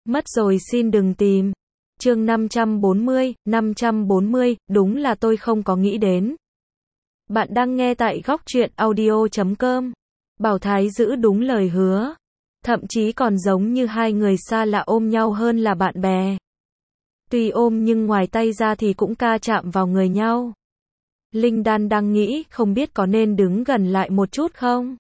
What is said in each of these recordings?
Mất rồi xin đừng tìm. Chương 540, đúng là tôi không có nghĩ đến. Bạn đang nghe tại góc truyện audio.com. Bảo Thái giữ đúng lời hứa. Thậm chí còn giống như hai người xa lạ ôm nhau hơn là bạn bè. Tuy ôm nhưng ngoài tay ra thì cũng ca chạm vào người nhau. Linh Đan đang nghĩ không biết có nên đứng gần lại một chút không?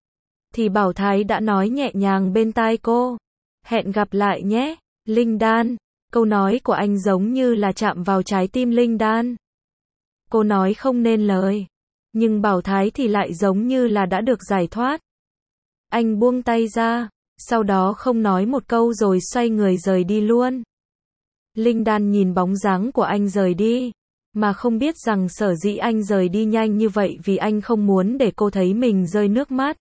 Thì Bảo Thái đã nói nhẹ nhàng bên tai cô. Hẹn gặp lại nhé, Linh Đan. Câu nói của anh giống như là chạm vào trái tim Linh Đan. Cô nói không nên lời. Nhưng Bảo Thái thì lại giống như là đã được giải thoát. Anh buông tay ra, sau đó không nói một câu rồi xoay người rời đi luôn. Linh Đan nhìn bóng dáng của anh rời đi, mà không biết rằng sở dĩ anh rời đi nhanh như vậy vì anh không muốn để cô thấy mình rơi nước mắt.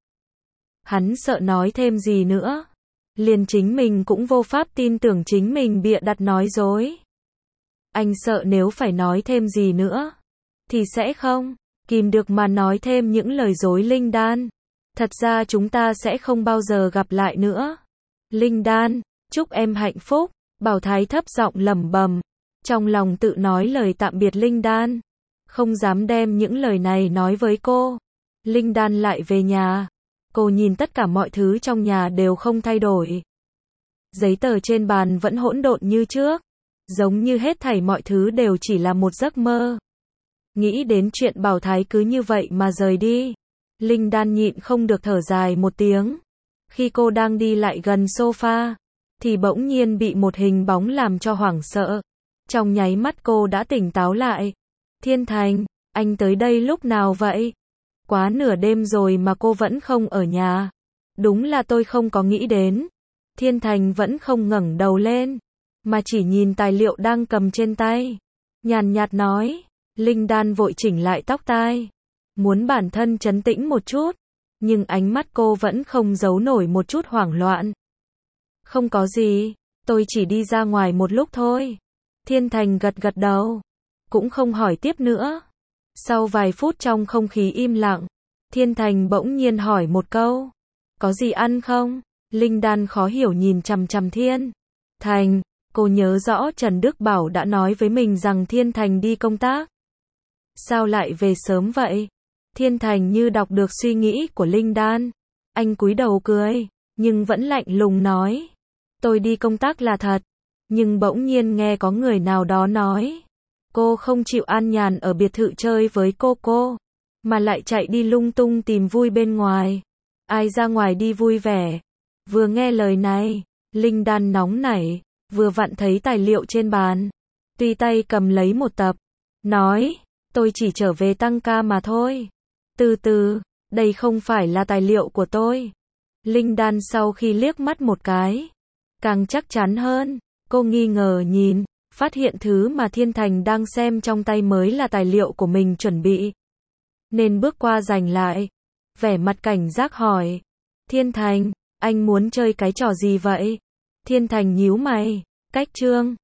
Hắn sợ nói thêm gì nữa. Liền chính mình cũng vô pháp tin tưởng chính mình bịa đặt nói dối. Anh sợ nếu phải nói thêm gì nữa, thì sẽ không kìm được mà nói thêm những lời dối Linh Đan. Thật ra chúng ta sẽ không bao giờ gặp lại nữa. Linh Đan, chúc em hạnh phúc. Bảo Thái thấp giọng lẩm bẩm, trong lòng tự nói lời tạm biệt Linh Đan. Không dám đem những lời này nói với cô. Linh Đan lại về nhà. Cô nhìn tất cả mọi thứ trong nhà đều không thay đổi. Giấy tờ trên bàn vẫn hỗn độn như trước. Giống như hết thảy mọi thứ đều chỉ là một giấc mơ. Nghĩ đến chuyện Bảo Thái cứ như vậy mà rời đi. Linh Đan nhịn không được thở dài một tiếng. Khi cô đang đi lại gần sofa, thì bỗng nhiên bị một hình bóng làm cho hoảng sợ. Trong nháy mắt cô đã tỉnh táo lại. Thiên Thành, anh tới đây lúc nào vậy? Quá nửa đêm rồi mà cô vẫn không ở nhà. Đúng là tôi không có nghĩ đến. Thiên Thành vẫn không ngẩng đầu lên, mà chỉ nhìn tài liệu đang cầm trên tay. Nhàn nhạt nói. Linh Đan vội chỉnh lại tóc tai, muốn bản thân trấn tĩnh một chút, nhưng ánh mắt cô vẫn không giấu nổi một chút hoảng loạn. Không có gì, tôi chỉ đi ra ngoài một lúc thôi. Thiên Thành gật gật đầu, cũng không hỏi tiếp nữa. Sau vài phút trong không khí im lặng, Thiên Thành bỗng nhiên hỏi một câu. Có gì ăn không? Linh Đan khó hiểu nhìn chằm chằm Thiên Thành. Cô nhớ rõ Trần Đức Bảo đã nói với mình rằng Thiên Thành đi công tác. Sao lại về sớm vậy? Thiên Thành như đọc được suy nghĩ của Linh Đan. Anh cúi đầu cười, nhưng vẫn lạnh lùng nói. Tôi đi công tác là thật. Nhưng bỗng nhiên nghe có người nào đó nói. Cô không chịu an nhàn ở biệt thự chơi với cô, mà lại chạy đi lung tung tìm vui bên ngoài. Ai ra ngoài đi vui vẻ? Vừa nghe lời này, Linh Đan nóng nảy, vừa vặn thấy tài liệu trên bàn. Tùy tay cầm lấy một tập, nói. Tôi chỉ trở về tăng ca mà thôi. Từ từ, đây không phải là tài liệu của tôi. Linh Đan sau khi liếc mắt một cái, càng chắc chắn hơn. Cô nghi ngờ nhìn, phát hiện thứ mà Thiên Thành đang xem trong tay mới là tài liệu của mình chuẩn bị. Nên bước qua giành lại, vẻ mặt cảnh giác hỏi. Thiên Thành, anh muốn chơi cái trò gì vậy? Thiên Thành nhíu mày, cách chương.